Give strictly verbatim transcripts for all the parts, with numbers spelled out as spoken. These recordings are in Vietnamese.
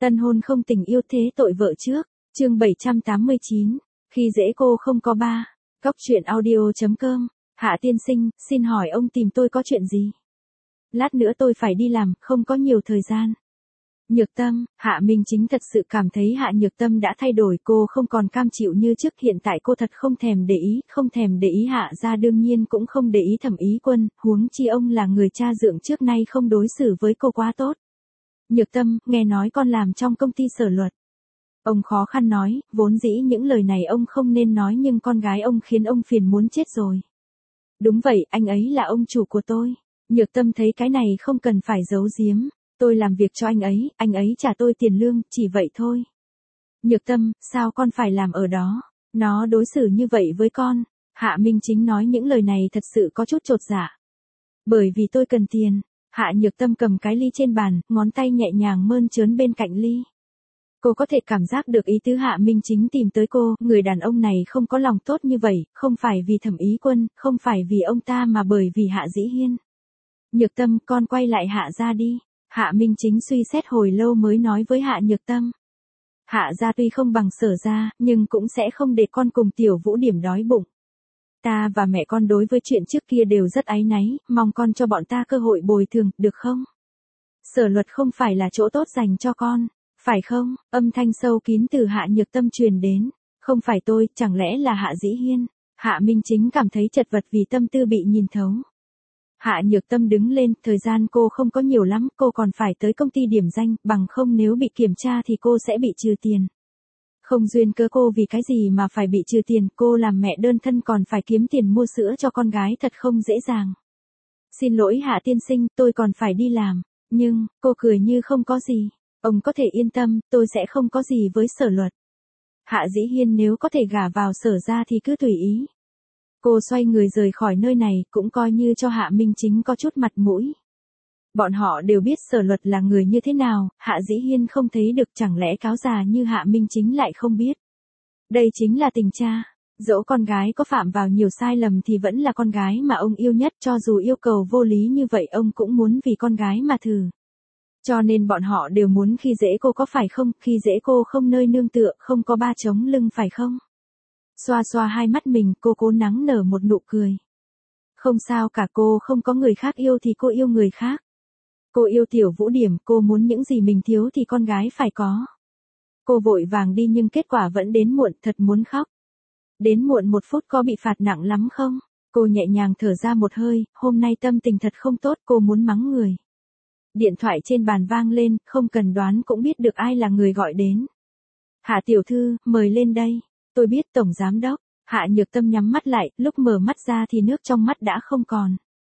Tân hôn không tình yêu thế tội vợ trước, chương bảy trăm tám mươi chín, khi dễ cô không có ba, góc truyện audio.com, Hạ tiên sinh, xin hỏi ông tìm tôi có chuyện gì? Lát nữa tôi phải đi làm, không có nhiều thời gian. Nhược Tâm, Hạ Minh Chính thật sự cảm thấy Hạ Nhược Tâm đã thay đổi, cô không còn cam chịu như trước, hiện tại cô thật không thèm để ý, không thèm để ý Hạ gia, đương nhiên cũng không để ý Thẩm Ý Quân, huống chi ông là người cha dượng trước nay không đối xử với cô quá tốt. Nhược Tâm, nghe nói con làm trong công ty Sở Luật. Ông khó khăn nói, vốn dĩ những lời này ông không nên nói nhưng con gái ông khiến ông phiền muốn chết rồi. Đúng vậy, anh ấy là ông chủ của tôi. Nhược Tâm thấy cái này không cần phải giấu giếm. Tôi làm việc cho anh ấy, anh ấy trả tôi tiền lương, chỉ vậy thôi. Nhược Tâm, sao con phải làm ở đó? Nó đối xử như vậy với con. Hạ Minh Chính nói những lời này thật sự có chút chột dạ. Bởi vì tôi cần tiền. Hạ Nhược Tâm cầm cái ly trên bàn, ngón tay nhẹ nhàng mơn trớn bên cạnh ly. Cô có thể cảm giác được ý tứ Hạ Minh Chính tìm tới cô, người đàn ông này không có lòng tốt như vậy, không phải vì Thẩm Ý Quân, không phải vì ông ta mà bởi vì Hạ Dĩ Hiên. Nhược Tâm, con quay lại Hạ gia đi. Hạ Minh Chính suy xét hồi lâu mới nói với Hạ Nhược Tâm. Hạ gia tuy không bằng Sở gia, nhưng cũng sẽ không để con cùng Tiểu Vũ Điểm đói bụng. Ta và mẹ con đối với chuyện trước kia đều rất áy náy, mong con cho bọn ta cơ hội bồi thường, được không? Sở Luật không phải là chỗ tốt dành cho con, phải không? Âm thanh sâu kín từ Hạ Nhược Tâm truyền đến. Không phải tôi, chẳng lẽ là Hạ Dĩ Hiên? Hạ Minh Chính cảm thấy chật vật vì tâm tư bị nhìn thấu. Hạ Nhược Tâm đứng lên, thời gian cô không có nhiều lắm, cô còn phải tới công ty điểm danh, bằng không nếu bị kiểm tra thì cô sẽ bị trừ tiền. Không duyên cớ cô vì cái gì mà phải bị trừ tiền, cô làm mẹ đơn thân còn phải kiếm tiền mua sữa cho con gái thật không dễ dàng. Xin lỗi Hạ tiên sinh, tôi còn phải đi làm, nhưng, cô cười như không có gì. Ông có thể yên tâm, tôi sẽ không có gì với Sở Luật. Hạ Dĩ Hiên nếu có thể gả vào Sở gia thì cứ tùy ý. Cô xoay người rời khỏi nơi này, cũng coi như cho Hạ Minh Chính có chút mặt mũi. Bọn họ đều biết Sở Luật là người như thế nào, Hạ Dĩ Hiên không thấy được, chẳng lẽ cáo già như Hạ Minh Chính lại không biết. Đây chính là tình cha, dẫu con gái có phạm vào nhiều sai lầm thì vẫn là con gái mà ông yêu nhất, cho dù yêu cầu vô lý như vậy ông cũng muốn vì con gái mà thử. Cho nên bọn họ đều muốn khi dễ cô có phải không, khi dễ cô không nơi nương tựa, không có ba chống lưng phải không? Xoa xoa hai mắt mình, cô cố nắng nở một nụ cười. Không sao cả, cô không có người khác yêu thì cô yêu người khác. Cô yêu Tiểu Vũ Điểm, cô muốn những gì mình thiếu thì con gái phải có. Cô vội vàng đi nhưng kết quả vẫn đến muộn, thật muốn khóc. Đến muộn một phút có bị phạt nặng lắm không? Cô nhẹ nhàng thở ra một hơi, hôm nay tâm tình thật không tốt, cô muốn mắng người. Điện thoại trên bàn vang lên, không cần đoán cũng biết được ai là người gọi đến. Hạ tiểu thư, mời lên đây. Tôi biết Tổng Giám Đốc. Hạ Nhược Tâm nhắm mắt lại, lúc mở mắt ra thì nước trong mắt đã không còn.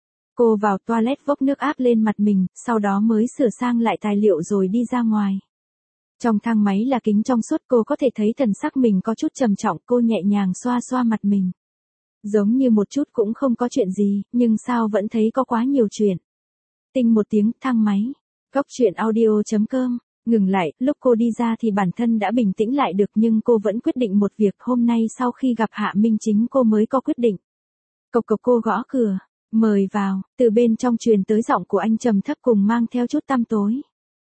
Cô vào toilet vốc nước áp lên mặt mình, sau đó mới sửa sang lại tài liệu rồi đi ra ngoài. Trong thang máy là kính trong suốt, cô có thể thấy thần sắc mình có chút trầm trọng, cô nhẹ nhàng xoa xoa mặt mình. Giống như một chút cũng không có chuyện gì, nhưng sao vẫn thấy có quá nhiều chuyện. Tinh một tiếng, thang máy. Góc truyện audio.com. Ngừng lại, lúc cô đi ra thì bản thân đã bình tĩnh lại được nhưng cô vẫn quyết định một việc, hôm nay sau khi gặp Hạ Minh Chính cô mới có quyết định. Cộc cộc, cô gõ cửa. Mời vào, từ bên trong truyền tới giọng của anh trầm thấp cùng mang theo chút tăm tối.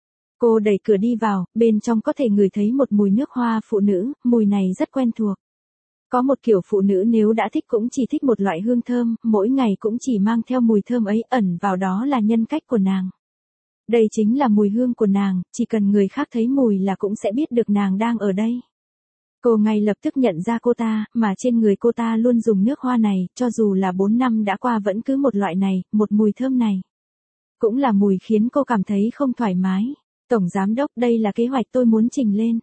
Cô đẩy cửa đi vào, bên trong có thể ngửi thấy một mùi nước hoa phụ nữ, mùi này rất quen thuộc. Có một kiểu phụ nữ nếu đã thích cũng chỉ thích một loại hương thơm, mỗi ngày cũng chỉ mang theo mùi thơm ấy, ẩn vào đó là nhân cách của nàng. Đây chính là mùi hương của nàng, chỉ cần người khác thấy mùi là cũng sẽ biết được nàng đang ở đây. Cô ngay lập tức nhận ra cô ta, mà trên người cô ta luôn dùng nước hoa này, cho dù là bốn năm đã qua vẫn cứ một loại này, một mùi thơm này. Cũng là mùi khiến cô cảm thấy không thoải mái. Tổng Giám Đốc, đây là kế hoạch tôi muốn trình lên.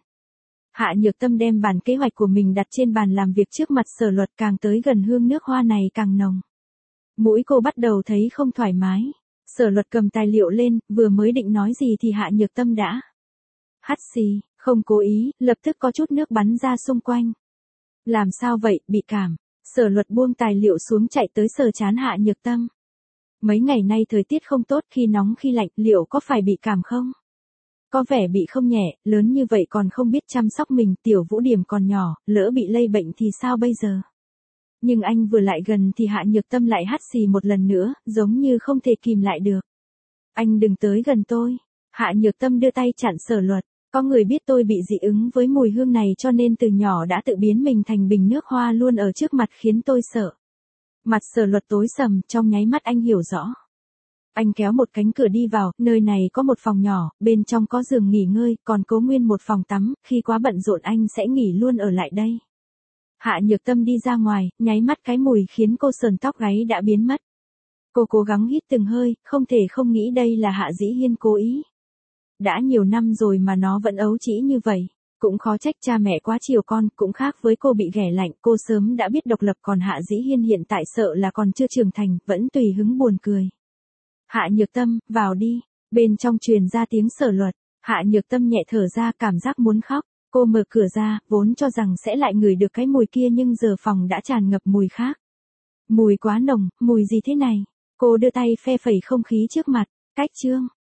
Hạ Nhược Tâm đem bản kế hoạch của mình đặt trên bàn làm việc trước mặt Sở Luật, càng tới gần hương nước hoa này càng nồng. Mũi cô bắt đầu thấy không thoải mái. Sở Luật cầm tài liệu lên, vừa mới định nói gì thì Hạ Nhược Tâm đã hắt xì, không cố ý, lập tức có chút nước bắn ra xung quanh. Làm sao vậy, bị cảm. Sở Luật buông tài liệu xuống chạy tới sờ trán Hạ Nhược Tâm. Mấy ngày nay thời tiết không tốt, khi nóng khi lạnh, liệu có phải bị cảm không? Có vẻ bị không nhẹ, lớn như vậy còn không biết chăm sóc mình, Tiểu Vũ Điểm còn nhỏ, lỡ bị lây bệnh thì sao bây giờ? Nhưng anh vừa lại gần thì Hạ Nhược Tâm lại hắt xì một lần nữa, giống như không thể kìm lại được. Anh đừng tới gần tôi. Hạ Nhược Tâm đưa tay chặn Sở Luật. Có người biết tôi bị dị ứng với mùi hương này cho nên từ nhỏ đã tự biến mình thành bình nước hoa luôn ở trước mặt khiến tôi sợ. Mặt Sở Luật tối sầm, trong nháy mắt anh hiểu rõ. Anh kéo một cánh cửa đi vào, nơi này có một phòng nhỏ, bên trong có giường nghỉ ngơi, còn Cố Nguyên một phòng tắm, khi quá bận rộn anh sẽ nghỉ luôn ở lại đây. Hạ Nhược Tâm đi ra ngoài, nháy mắt cái mùi khiến cô sờn tóc gáy đã biến mất. Cô cố gắng hít từng hơi, không thể không nghĩ đây là Hạ Dĩ Hiên cố ý. Đã nhiều năm rồi mà nó vẫn ấu trĩ như vậy. Cũng khó trách cha mẹ quá chiều con, cũng khác với cô bị ghẻ lạnh, cô sớm đã biết độc lập, còn Hạ Dĩ Hiên hiện tại sợ là còn chưa trưởng thành, vẫn tùy hứng buồn cười. Hạ Nhược Tâm, vào đi. Bên trong truyền ra tiếng Sở Luật. Hạ Nhược Tâm nhẹ thở ra, cảm giác muốn khóc. Cô mở cửa ra, vốn cho rằng sẽ lại ngửi được cái mùi kia nhưng giờ phòng đã tràn ngập mùi khác. Mùi quá nồng, mùi gì thế này? Cô đưa tay phe phẩy không khí trước mặt. Cách chương.